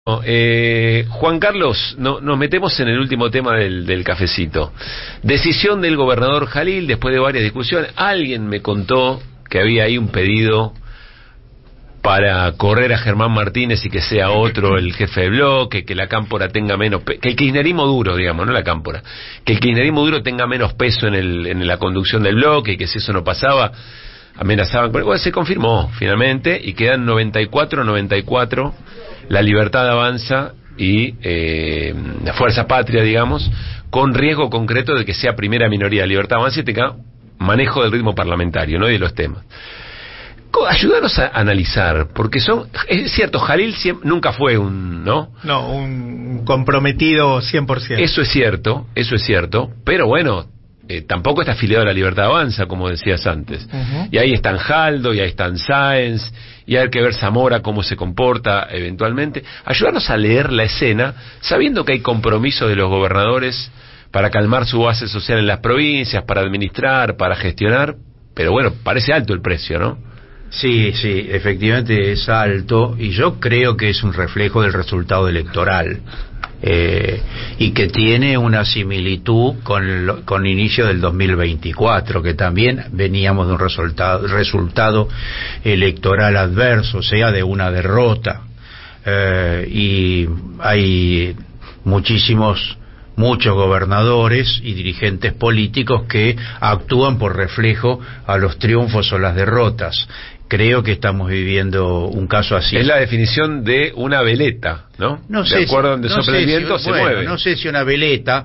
Juan Carlos, nos metemos en el último tema del cafecito. Decisión del gobernador Jalil después de varias discusiones. Alguien me contó que había ahí un pedido para correr a Germán Martínez y que sea otro el jefe de bloque, que la cámpora tenga menos que el kirchnerismo duro, digamos, no la cámpora, que el kirchnerismo duro tenga menos peso en la conducción del bloque, y que si eso no pasaba amenazaban. Bueno, se confirmó finalmente y quedan 94, La Libertad Avanza y la Fuerza Patria, digamos, con riesgo concreto de que sea primera minoría. Libertad Avanza y tenga manejo del ritmo parlamentario, ¿no? Y de los temas. Ayúdanos a analizar, porque es cierto, Jalil nunca fue un comprometido 100%. Eso es cierto, pero bueno, tampoco está afiliado a La Libertad Avanza, como decías antes. Y ahí están Jaldo, y ahí están Sáenz, y hay que ver Zamora cómo se comporta eventualmente. Ayúdanos a leer la escena, sabiendo que hay compromiso de los gobernadores para calmar su base social en las provincias, para administrar, para gestionar, pero bueno, parece alto el precio, ¿no? Sí, efectivamente es alto, y yo creo que es un reflejo del resultado electoral. Y que tiene una similitud con el inicio del 2024, que también veníamos de un resultado electoral adverso, o sea, de una derrota, y hay muchos gobernadores y dirigentes políticos que actúan por reflejo a los triunfos o las derrotas. Creo que estamos viviendo un caso así. Es la definición de una veleta, ¿no? De acuerdo a donde sopla el viento, se mueve. No sé si una veleta,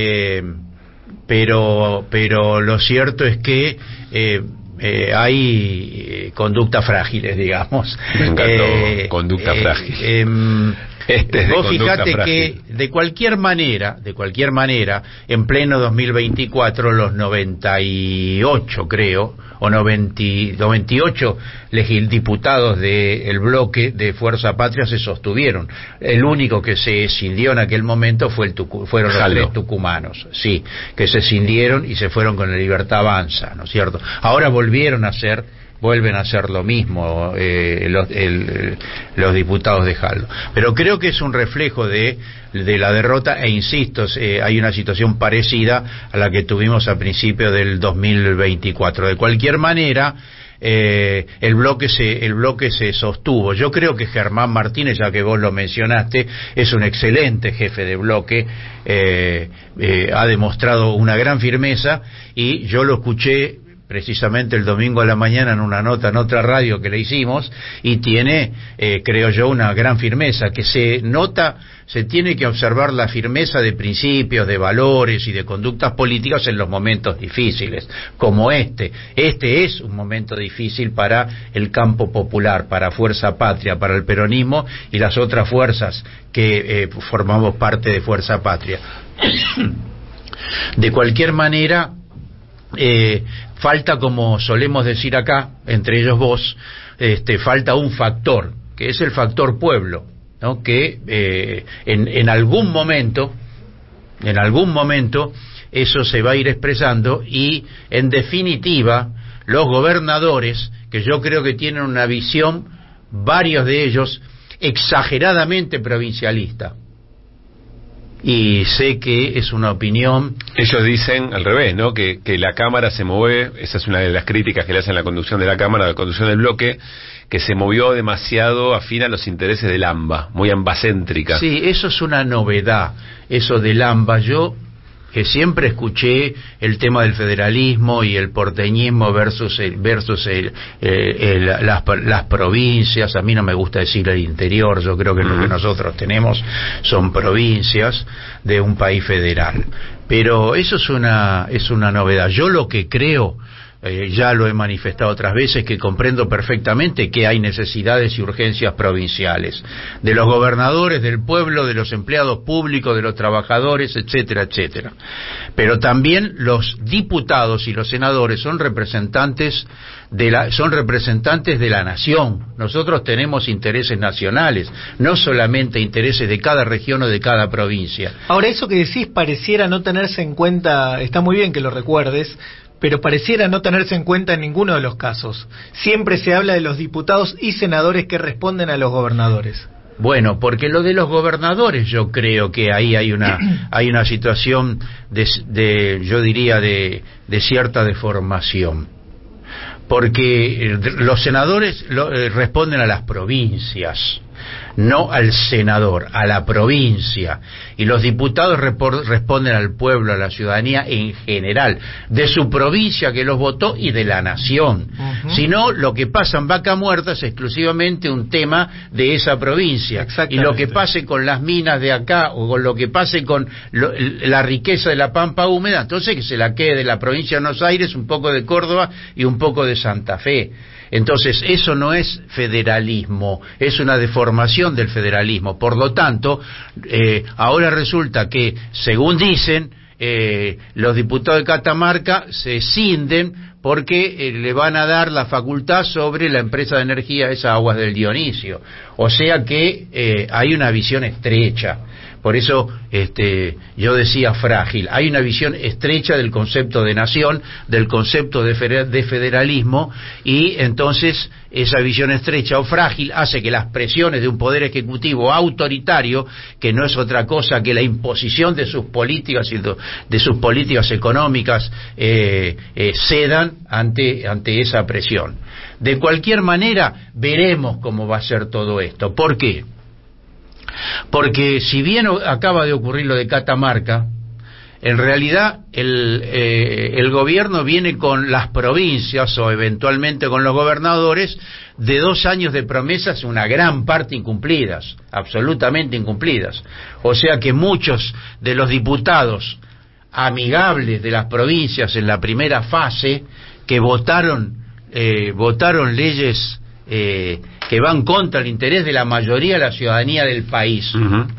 pero lo cierto es que hay conductas frágiles, digamos. Me encantó, conducta frágil. Vos fijate que de cualquier manera, en pleno 2024, los 98, creo, o 98 diputados del bloque de Fuerza Patria se sostuvieron. El único que se escindió en aquel momento fueron los tres tucumanos, sí, que se escindieron y se fueron con La Libertad Avanza, ¿no es cierto? Ahora vuelven a hacer lo mismo los diputados de Jaldo. Pero creo que es un reflejo de la derrota, e insisto, hay una situación parecida a la que tuvimos a principios del 2024. De cualquier manera, el bloque se sostuvo. Yo creo que Germán Martínez, ya que vos lo mencionaste, es un excelente jefe de bloque, ha demostrado una gran firmeza, y yo lo escuché precisamente el domingo a la mañana en una nota en otra radio que le hicimos, y tiene, creo yo, una gran firmeza, que se tiene que observar la firmeza de principios, de valores y de conductas políticas en los momentos difíciles, como este. Este es un momento difícil para el campo popular, para Fuerza Patria, para el peronismo y las otras fuerzas que formamos parte de Fuerza Patria. De cualquier manera, falta, como solemos decir acá, entre ellos vos, falta un factor, que es el factor pueblo, ¿no? Que en algún momento eso se va a ir expresando, y en definitiva los gobernadores, que yo creo que tienen una visión, varios de ellos, exageradamente provincialista. Y sé que es una opinión. Ellos dicen al revés, ¿no? Que la Cámara se mueve, esa es una de las críticas que le hacen a la conducción de la Cámara, la conducción del bloque, que se movió demasiado afín a los intereses del AMBA, muy ambacéntrica. Sí, eso es una novedad, eso del AMBA. Yo que siempre escuché el tema del federalismo y el porteñismo versus las provincias. A mí no me gusta decir el interior, yo creo que lo que nosotros tenemos son provincias de un país federal. Pero eso es una novedad. Yo lo que creo, ya lo he manifestado otras veces, que comprendo perfectamente que hay necesidades y urgencias provinciales, de los gobernadores, del pueblo, de los empleados públicos, de los trabajadores, etcétera, etcétera. Pero también los diputados y los senadores son representantes de la nación. Nosotros tenemos intereses nacionales, no solamente intereses de cada región o de cada provincia. Ahora, eso que decís pareciera no tenerse en cuenta, está muy bien que lo recuerdes, pero pareciera no tenerse en cuenta en ninguno de los casos. Siempre se habla de los diputados y senadores que responden a los gobernadores. Bueno, porque lo de los gobernadores, yo creo que ahí hay una situación yo diría de cierta deformación, porque los senadores responden a las provincias, no al senador, a la provincia, y los diputados responden al pueblo, a la ciudadanía en general, de su provincia que los votó y de la nación. Si no, lo que pasa en Vaca Muerta es exclusivamente un tema de esa provincia, y lo que pase con las minas de acá o con lo que pase con la riqueza de la pampa húmeda, entonces que se la quede de la provincia de Buenos Aires, un poco de Córdoba y un poco de Santa Fe. Entonces, eso no es federalismo, es una deformación del federalismo. Por lo tanto, ahora resulta que, según dicen, los diputados de Catamarca se escinden porque le van a dar la facultad sobre la empresa de energía, esas Aguas del Dionisio. O sea que hay una visión estrecha. Por eso yo decía frágil. Hay una visión estrecha del concepto de nación, del concepto de federalismo, y entonces esa visión estrecha o frágil hace que las presiones de un poder ejecutivo autoritario, que no es otra cosa que la imposición de sus políticas y de sus políticas económicas, cedan ante esa presión. De cualquier manera, veremos cómo va a ser todo esto. ¿Por qué? Porque si bien acaba de ocurrir lo de Catamarca, en realidad el gobierno viene con las provincias o eventualmente con los gobernadores de 2 años de promesas, una gran parte incumplidas, absolutamente incumplidas. O sea que muchos de los diputados amigables de las provincias en la primera fase, que votaron leyes que van contra el interés de la mayoría de la ciudadanía del país,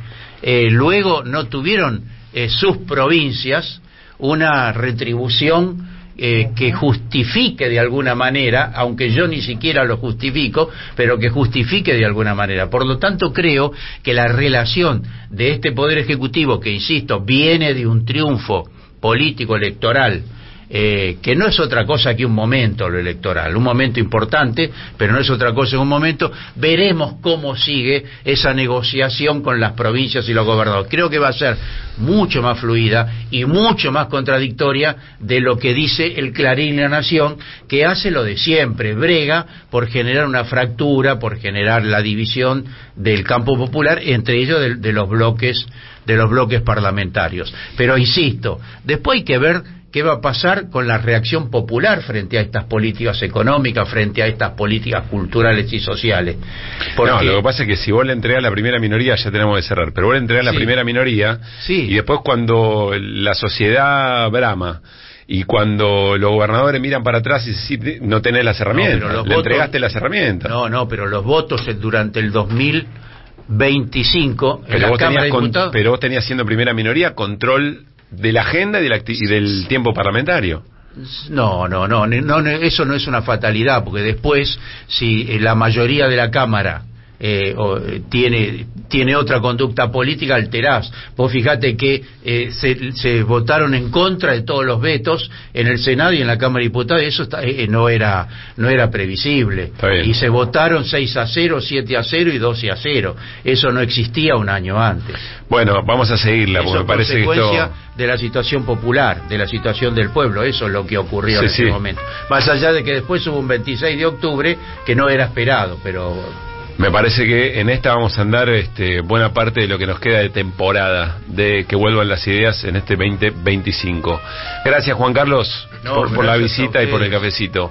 luego no tuvieron sus provincias una retribución que justifique de alguna manera, aunque yo ni siquiera lo justifico, pero que justifique de alguna manera. Por lo tanto, creo que la relación de este Poder Ejecutivo, que insisto, viene de un triunfo político electoral, que no es otra cosa que un momento lo electoral, un momento importante, pero no es otra cosa que un momento. Veremos cómo sigue esa negociación con las provincias y los gobernadores. Creo que va a ser mucho más fluida y mucho más contradictoria de lo que dice el Clarín y La Nación, que hace lo de siempre, brega por generar una fractura, por generar la división del campo popular, entre ellos de los bloques parlamentarios. Pero insisto, después hay que ver qué va a pasar con la reacción popular frente a estas políticas económicas, frente a estas políticas culturales y sociales. Porque... No, lo que pasa es que si vos le entregás a la primera minoría, ya tenemos que cerrar, pero vos le entregás a la primera minoría, y después cuando la sociedad brama y cuando los gobernadores miran para atrás y no tenés las herramientas, le entregaste las herramientas. No, pero los votos durante el 2025 en la Cámara de Diputados... Pero vos tenías, siendo primera minoría, control de la agenda y del tiempo parlamentario. No, eso no es una fatalidad, porque después, si la mayoría de la Cámara tiene otra conducta política, alterás. Vos fijate que se votaron en contra de todos los vetos en el Senado y en la Cámara de Diputados, y eso no era previsible. Y se votaron 6-0, 7-0 y 12-0. Eso no existía un año antes. Bueno, vamos a seguirla, porque me parece que esto... consecuencia de la situación popular, de la situación del pueblo. Eso es lo que ocurrió en ese momento. Más allá de que después hubo un 26 de octubre que no era esperado, pero... Me parece que en esta vamos a andar buena parte de lo que nos queda de temporada, de que vuelvan las ideas en este 2025. Gracias, Juan Carlos, por la visita y por el cafecito.